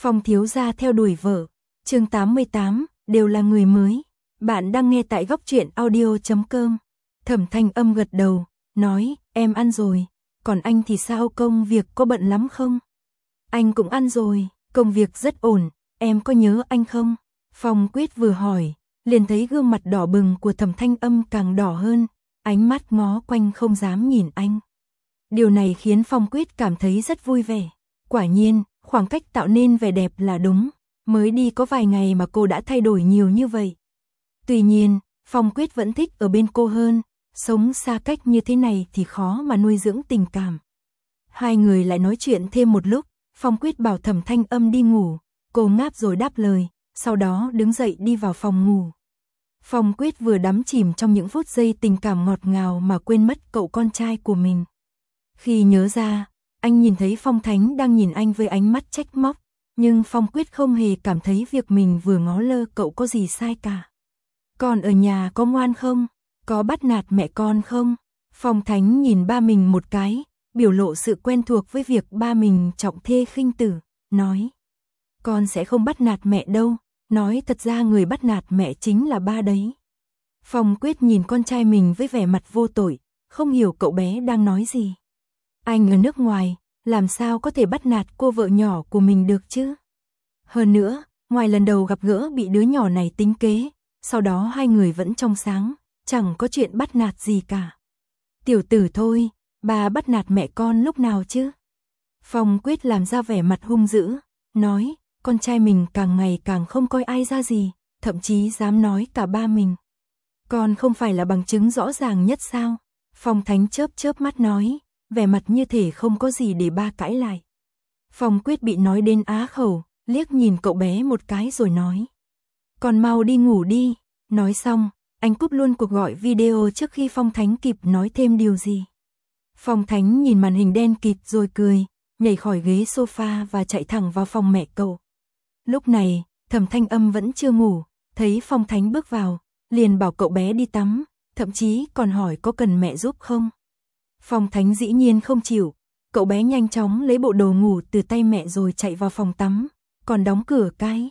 Phong thiếu gia theo đuổi vợ. Chương 88, đều là người mới. Bạn đang nghe tại góc truyện audio.com. Thẩm Thanh Âm gật đầu, nói, em ăn rồi, còn anh thì sao, công việc có bận lắm không? Anh cũng ăn rồi, công việc rất ổn, em có nhớ anh không? Phong Quyết vừa hỏi, liền thấy gương mặt đỏ bừng của Thẩm Thanh Âm càng đỏ hơn, ánh mắt ngó quanh không dám nhìn anh. Điều này khiến Phong Quyết cảm thấy rất vui vẻ. Quả nhiên, khoảng cách tạo nên vẻ đẹp là đúng, mới đi có vài ngày mà cô đã thay đổi nhiều như vậy. Tuy nhiên, Phong Quyết vẫn thích ở bên cô hơn, sống xa cách như thế này thì khó mà nuôi dưỡng tình cảm. Hai người lại nói chuyện thêm một lúc, Phong Quyết bảo Thẩm Thanh Âm đi ngủ, cô ngáp rồi đáp lời, sau đó đứng dậy đi vào phòng ngủ. Phong Quyết vừa đắm chìm trong những phút giây tình cảm ngọt ngào mà quên mất cậu con trai của mình. Khi nhớ ra, anh nhìn thấy Phong Thánh đang nhìn anh với ánh mắt trách móc, nhưng Phong Quyết không hề cảm thấy việc mình vừa ngó lơ cậu có gì sai cả. Con ở nhà có ngoan không? Có bắt nạt mẹ con không? Phong Thánh nhìn ba mình một cái, biểu lộ sự quen thuộc với việc ba mình trọng thê khinh tử, nói. Con sẽ không bắt nạt mẹ đâu, nói thật ra người bắt nạt mẹ chính là ba đấy. Phong Quyết nhìn con trai mình với vẻ mặt vô tội, không hiểu cậu bé đang nói gì. Anh ở nước ngoài, làm sao có thể bắt nạt cô vợ nhỏ của mình được chứ? Hơn nữa, ngoài lần đầu gặp gỡ bị đứa nhỏ này tính kế, sau đó hai người vẫn trong sáng, chẳng có chuyện bắt nạt gì cả. Tiểu tử thôi, bà bắt nạt mẹ con lúc nào chứ? Phong Quyết làm ra vẻ mặt hung dữ, nói, con trai mình càng ngày càng không coi ai ra gì, thậm chí dám nói cả ba mình. Con không phải là bằng chứng rõ ràng nhất sao? Phong Thánh chớp chớp mắt nói, vẻ mặt như thể không có gì để ba cãi lại. Phong Quyết bị nói đến á khẩu, liếc nhìn cậu bé một cái rồi nói. Còn mau đi ngủ đi. Nói xong, anh cúp luôn cuộc gọi video trước khi Phong Thánh kịp nói thêm điều gì. Phong Thánh nhìn màn hình đen kịt rồi cười, nhảy khỏi ghế sofa và chạy thẳng vào phòng mẹ cậu. Lúc này, Thẩm Thanh Âm vẫn chưa ngủ, thấy Phong Thánh bước vào, liền bảo cậu bé đi tắm, thậm chí còn hỏi có cần mẹ giúp không. Phong Thánh dĩ nhiên không chịu, cậu bé nhanh chóng lấy bộ đồ ngủ từ tay mẹ rồi chạy vào phòng tắm, còn đóng cửa cái.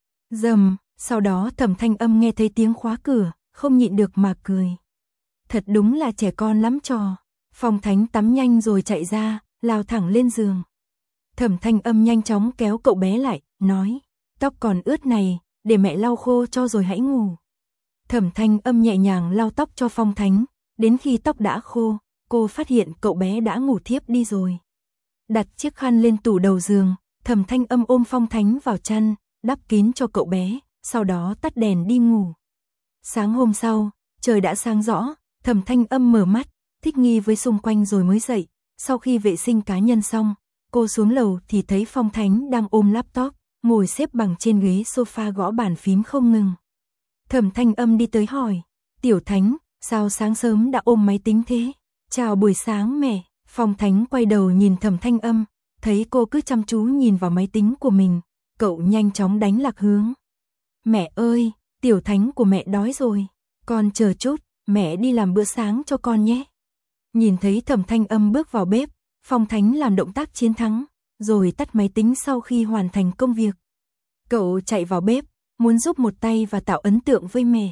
Rầm, sau đó Thẩm Thanh Âm nghe thấy tiếng khóa cửa, không nhịn được mà cười. Thật đúng là trẻ con lắm trò. Phong Thánh tắm nhanh rồi chạy ra, lao thẳng lên giường. Thẩm Thanh Âm nhanh chóng kéo cậu bé lại, nói, tóc còn ướt này, để mẹ lau khô cho rồi hãy ngủ. Thẩm Thanh Âm nhẹ nhàng lau tóc cho Phong Thánh, đến khi tóc đã khô, cô phát hiện cậu bé đã ngủ thiếp đi rồi. Đặt chiếc khăn lên tủ đầu giường, Thẩm Thanh Âm ôm Phong Thánh vào chăn, đắp kín cho cậu bé, sau đó tắt đèn đi ngủ. Sáng hôm sau, trời đã sáng rõ, Thẩm Thanh Âm mở mắt, thích nghi với xung quanh rồi mới dậy. Sau khi vệ sinh cá nhân xong, cô xuống lầu thì thấy Phong Thánh đang ôm laptop, ngồi xếp bằng trên ghế sofa gõ bàn phím không ngừng. Thẩm Thanh Âm đi tới hỏi, Tiểu Thánh, sao sáng sớm đã ôm máy tính thế? Chào buổi sáng mẹ. Phong Thánh quay đầu nhìn Thẩm Thanh Âm, thấy cô cứ chăm chú nhìn vào máy tính của mình, cậu nhanh chóng đánh lạc hướng. Mẹ ơi, Tiểu Thánh của mẹ đói rồi, con chờ chút, mẹ đi làm bữa sáng cho con nhé. Nhìn thấy Thẩm Thanh Âm bước vào bếp, Phong Thánh làm động tác chiến thắng, rồi tắt máy tính sau khi hoàn thành công việc. Cậu chạy vào bếp, muốn giúp một tay và tạo ấn tượng với mẹ.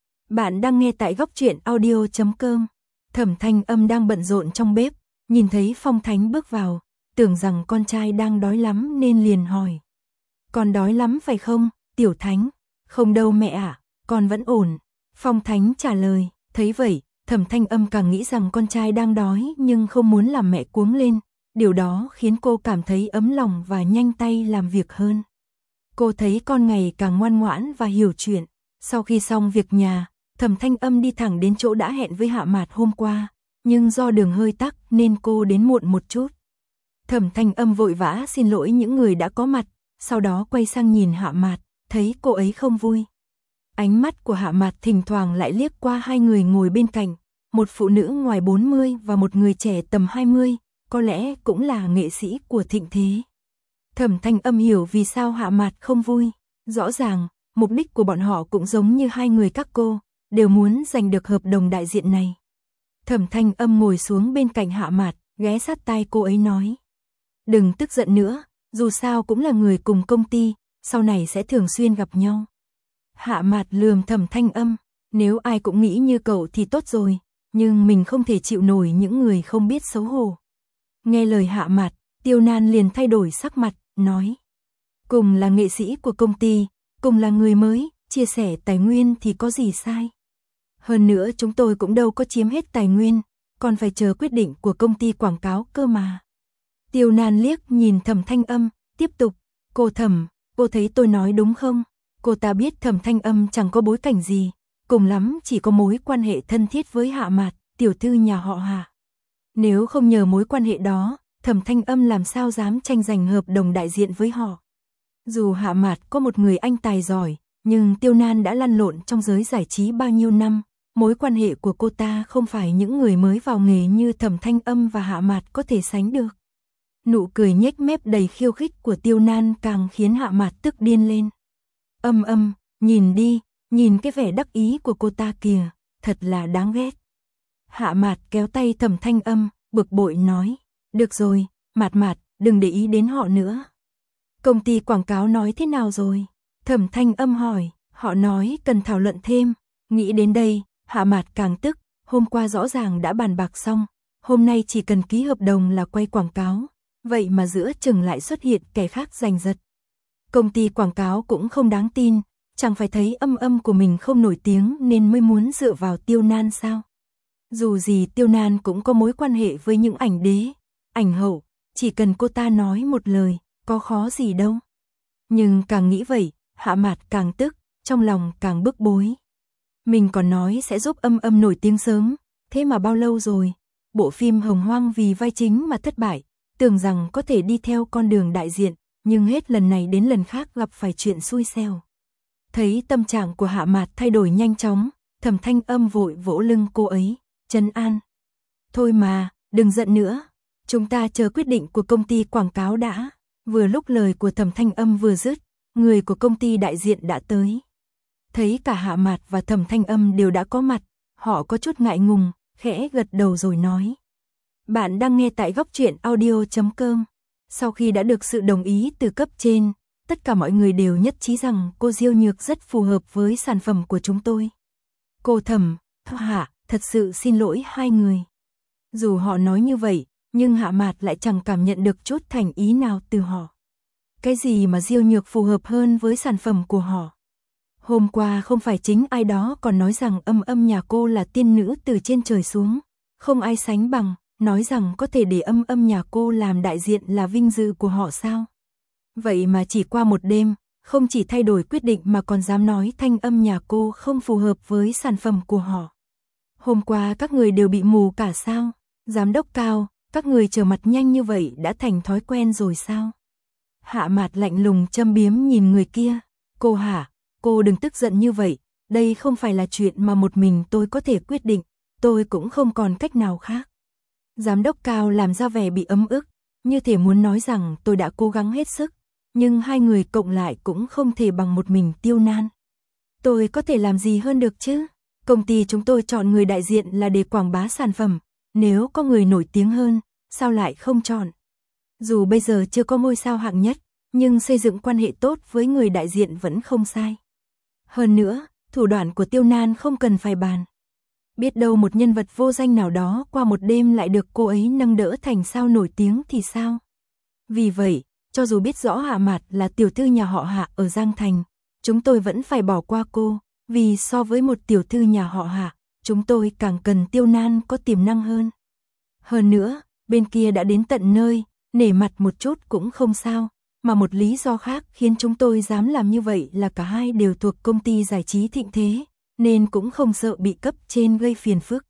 Bạn đang nghe tại góc truyện audio.com. Thẩm Thanh Âm đang bận rộn trong bếp, nhìn thấy Phong Thánh bước vào, tưởng rằng con trai đang đói lắm nên liền hỏi. Con đói lắm phải không, Tiểu Thánh? Không đâu mẹ ạ, con vẫn ổn. Phong Thánh trả lời, thấy vậy, Thẩm Thanh Âm càng nghĩ rằng con trai đang đói nhưng không muốn làm mẹ cuống lên, điều đó khiến cô cảm thấy ấm lòng và nhanh tay làm việc hơn. Cô thấy con ngày càng ngoan ngoãn và hiểu chuyện. Sau khi xong việc nhà, Thẩm Thanh Âm đi thẳng đến chỗ đã hẹn với Hạ Mạt hôm qua, nhưng do đường hơi tắc nên cô đến muộn một chút. Thẩm Thanh Âm vội vã xin lỗi những người đã có mặt, sau đó quay sang nhìn Hạ Mạt, thấy cô ấy không vui. Ánh mắt của Hạ Mạt thỉnh thoảng lại liếc qua hai người ngồi bên cạnh, một phụ nữ ngoài 40 và một người trẻ tầm 20, có lẽ cũng là nghệ sĩ của thịnh thế. Thẩm Thanh Âm hiểu vì sao Hạ Mạt không vui, rõ ràng, mục đích của bọn họ cũng giống như hai người các cô, đều muốn giành được hợp đồng đại diện này. Thẩm Thanh Âm ngồi xuống bên cạnh Hạ Mạt, ghé sát tai cô ấy nói. Đừng tức giận nữa, Dù sao cũng là người cùng công ty, sau này sẽ thường xuyên gặp nhau. Hạ Mạt lườm Thẩm Thanh Âm, nếu ai cũng nghĩ như cậu thì tốt rồi, nhưng mình không thể chịu nổi những người không biết xấu hổ. Nghe lời Hạ Mạt, Tiêu Nan liền thay đổi sắc mặt, nói. Cùng là nghệ sĩ của công ty, cùng là người mới, chia sẻ tài nguyên thì có gì sai. Hơn nữa chúng tôi cũng đâu có chiếm hết tài nguyên, còn phải chờ quyết định của công ty quảng cáo cơ mà. Tiêu Nan liếc nhìn Thẩm Thanh Âm, tiếp tục, cô Thẩm, cô thấy tôi nói đúng không? Cô ta biết Thẩm Thanh Âm chẳng có bối cảnh gì, cùng lắm chỉ có mối quan hệ thân thiết với Hạ Mạt, tiểu thư nhà họ Hạ. Nếu không nhờ mối quan hệ đó, Thẩm Thanh Âm làm sao dám tranh giành hợp đồng đại diện với họ. Dù Hạ Mạt có một người anh tài giỏi, nhưng Tiêu Nan đã lăn lộn trong giới giải trí bao nhiêu năm, mối quan hệ của cô ta không phải những người mới vào nghề như Thẩm Thanh Âm và Hạ Mạt có thể sánh được. Nụ cười nhếch mép đầy khiêu khích của Tiêu Nan càng khiến Hạ Mạt tức điên lên. Âm, nhìn đi, nhìn cái vẻ đắc ý của cô ta kìa, thật là đáng ghét. Hạ Mạt kéo tay Thẩm Thanh Âm, bực bội nói, được rồi, Mạt, đừng để ý đến họ nữa. Công ty quảng cáo nói thế nào rồi? Thẩm Thanh Âm hỏi, họ nói cần thảo luận thêm. Nghĩ đến đây, Hạ Mạt càng tức, hôm qua rõ ràng đã bàn bạc xong, hôm nay chỉ cần ký hợp đồng là quay quảng cáo, vậy mà giữa chừng lại xuất hiện kẻ khác giành giật. Công ty quảng cáo cũng không đáng tin, chẳng phải thấy Âm của mình không nổi tiếng nên mới muốn dựa vào Tiêu Nan sao? Dù gì Tiêu Nan cũng có mối quan hệ với những ảnh đế, ảnh hậu, chỉ cần cô ta nói một lời, có khó gì đâu. Nhưng càng nghĩ vậy, Hạ Mạt càng tức, trong lòng càng bức bối. Mình còn nói sẽ giúp Âm nổi tiếng sớm, thế mà bao lâu rồi? Bộ phim Hồng Hoang vì vai chính mà thất bại, tưởng rằng có thể đi theo con đường đại diện, nhưng hết lần này đến lần khác gặp phải chuyện xui xẻo. Thấy tâm trạng của Hạ Mạt thay đổi nhanh chóng, Thẩm Thanh Âm vội vỗ lưng cô ấy, trấn an. Thôi mà, đừng giận nữa, chúng ta chờ quyết định của công ty quảng cáo đã. Vừa lúc lời của Thẩm Thanh Âm vừa dứt, người của công ty đại diện đã tới. Thấy cả Hạ Mạt và Thẩm Thanh Âm đều đã có mặt, họ có chút ngại ngùng, khẽ gật đầu rồi nói. Bạn đang nghe tại Góc Truyện Audio.com. Sau khi đã được sự đồng ý từ cấp trên, tất cả mọi người đều nhất trí rằng cô Diêu Nhược rất phù hợp với sản phẩm của chúng tôi. Cô Thẩm, Hạ, thật sự xin lỗi hai người. Dù họ nói như vậy, nhưng Hạ Mạt lại chẳng cảm nhận được chút thành ý nào từ họ. Cái gì mà Diêu Nhược phù hợp hơn với sản phẩm của họ? Hôm qua không phải chính ai đó còn nói rằng Âm nhà cô là tiên nữ từ trên trời xuống, không ai sánh bằng, nói rằng có thể để Âm nhà cô làm đại diện là vinh dự của họ sao? Vậy mà chỉ qua một đêm, không chỉ thay đổi quyết định mà còn dám nói Thanh Âm nhà cô không phù hợp với sản phẩm của họ. Hôm qua các người đều bị mù cả sao? Giám đốc Cao, các người trở mặt nhanh như vậy đã thành thói quen rồi sao? Hạ Mạt lạnh lùng châm biếm nhìn người kia. Cô Hạ, cô đừng tức giận như vậy, đây không phải là chuyện mà một mình tôi có thể quyết định, tôi cũng không còn cách nào khác. Giám đốc Cao làm ra vẻ bị ấm ức, như thể muốn nói rằng tôi đã cố gắng hết sức, nhưng hai người cộng lại cũng không thể bằng một mình Tiêu Nan. Tôi có thể làm gì hơn được chứ? Công ty chúng tôi chọn người đại diện là để quảng bá sản phẩm, nếu có người nổi tiếng hơn, sao lại không chọn? Dù bây giờ chưa có ngôi sao hạng nhất, nhưng xây dựng quan hệ tốt với người đại diện vẫn không sai. Hơn nữa, thủ đoạn của Tiêu Nan không cần phải bàn. Biết đâu một nhân vật vô danh nào đó qua một đêm lại được cô ấy nâng đỡ thành sao nổi tiếng thì sao? Vì vậy, cho dù biết rõ Hạ Mạt là tiểu thư nhà họ Hạ ở Giang Thành, chúng tôi vẫn phải bỏ qua cô, vì so với một tiểu thư nhà họ Hạ, chúng tôi càng cần Tiêu Nan có tiềm năng hơn. Hơn nữa, bên kia đã đến tận nơi, nể mặt một chút cũng không sao, mà một lý do khác khiến chúng tôi dám làm như vậy là cả hai đều thuộc công ty giải trí thịnh thế, nên cũng không sợ bị cấp trên gây phiền phức.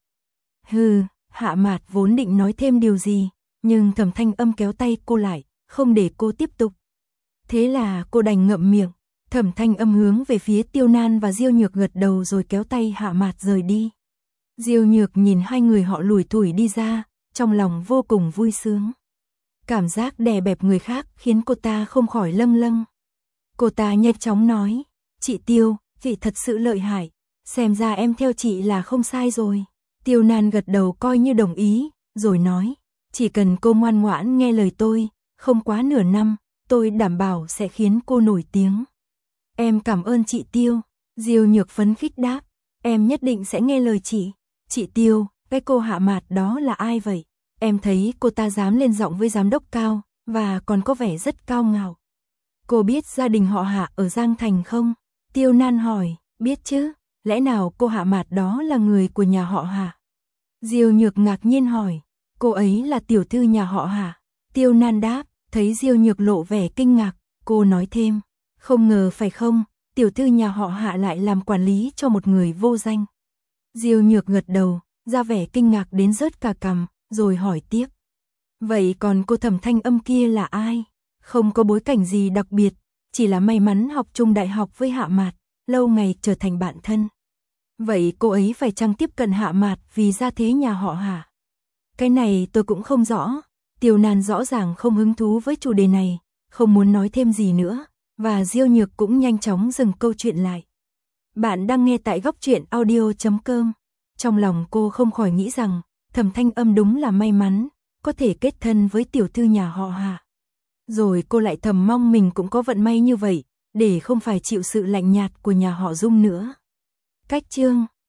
Hừ, Hạ Mạt vốn định nói thêm điều gì, nhưng Thẩm Thanh Âm kéo tay cô lại, không để cô tiếp tục. Thế là cô đành ngậm miệng. Thẩm Thanh Âm hướng về phía Tiêu Nan và Diêu Nhược gật đầu rồi kéo tay Hạ Mạt rời đi. Diêu Nhược nhìn hai người họ lủi thủi đi ra, trong lòng vô cùng vui sướng. Cảm giác đè bẹp người khác khiến cô ta không khỏi lâng lâng. Cô ta nhanh chóng nói, chị Tiêu, chị thật sự lợi hại, xem ra em theo chị là không sai rồi. Tiêu Nan gật đầu coi như đồng ý, rồi nói, chỉ cần cô ngoan ngoãn nghe lời tôi, không quá nửa năm, tôi đảm bảo sẽ khiến cô nổi tiếng. Em cảm ơn chị Tiêu. Diêu Nhược phấn khích đáp, em nhất định sẽ nghe lời chị. Chị Tiêu, cái cô Hạ Mạt đó là ai vậy? Em thấy cô ta dám lên giọng với giám đốc Cao, và còn có vẻ rất cao ngạo. Cô biết gia đình họ Hạ ở Giang Thành không? Tiêu Nan hỏi, biết chứ, lẽ nào cô Hạ Mạt đó là người của nhà họ Hạ? Diêu Nhược ngạc nhiên hỏi, cô ấy là tiểu thư nhà họ Hạ? Tiêu Nan đáp, thấy Diêu Nhược lộ vẻ kinh ngạc, cô nói thêm, không ngờ phải không, tiểu thư nhà họ Hạ lại làm quản lý cho một người vô danh. Diêu Nhược gật đầu, ra vẻ kinh ngạc đến rớt cả cằm, rồi hỏi tiếp. Vậy còn cô Thẩm Thanh Âm kia là ai? Không có bối cảnh gì đặc biệt, chỉ là may mắn học chung đại học với Hạ Mạt, lâu ngày trở thành bạn thân. Vậy cô ấy phải chăng tiếp cận Hạ Mạt vì gia thế nhà họ Hạ? Cái này tôi cũng không rõ. Tiêu Nan rõ ràng không hứng thú với chủ đề này, không muốn nói thêm gì nữa, và Diêu Nhược cũng nhanh chóng dừng câu chuyện lại. Bạn đang nghe tại góc truyện audio.com. Trong lòng cô không khỏi nghĩ rằng, Thẩm Thanh Âm đúng là may mắn, có thể kết thân với tiểu thư nhà họ Hạ. Rồi cô lại thầm mong mình cũng có vận may như vậy, để không phải chịu sự lạnh nhạt của nhà họ Dung nữa. Cách chương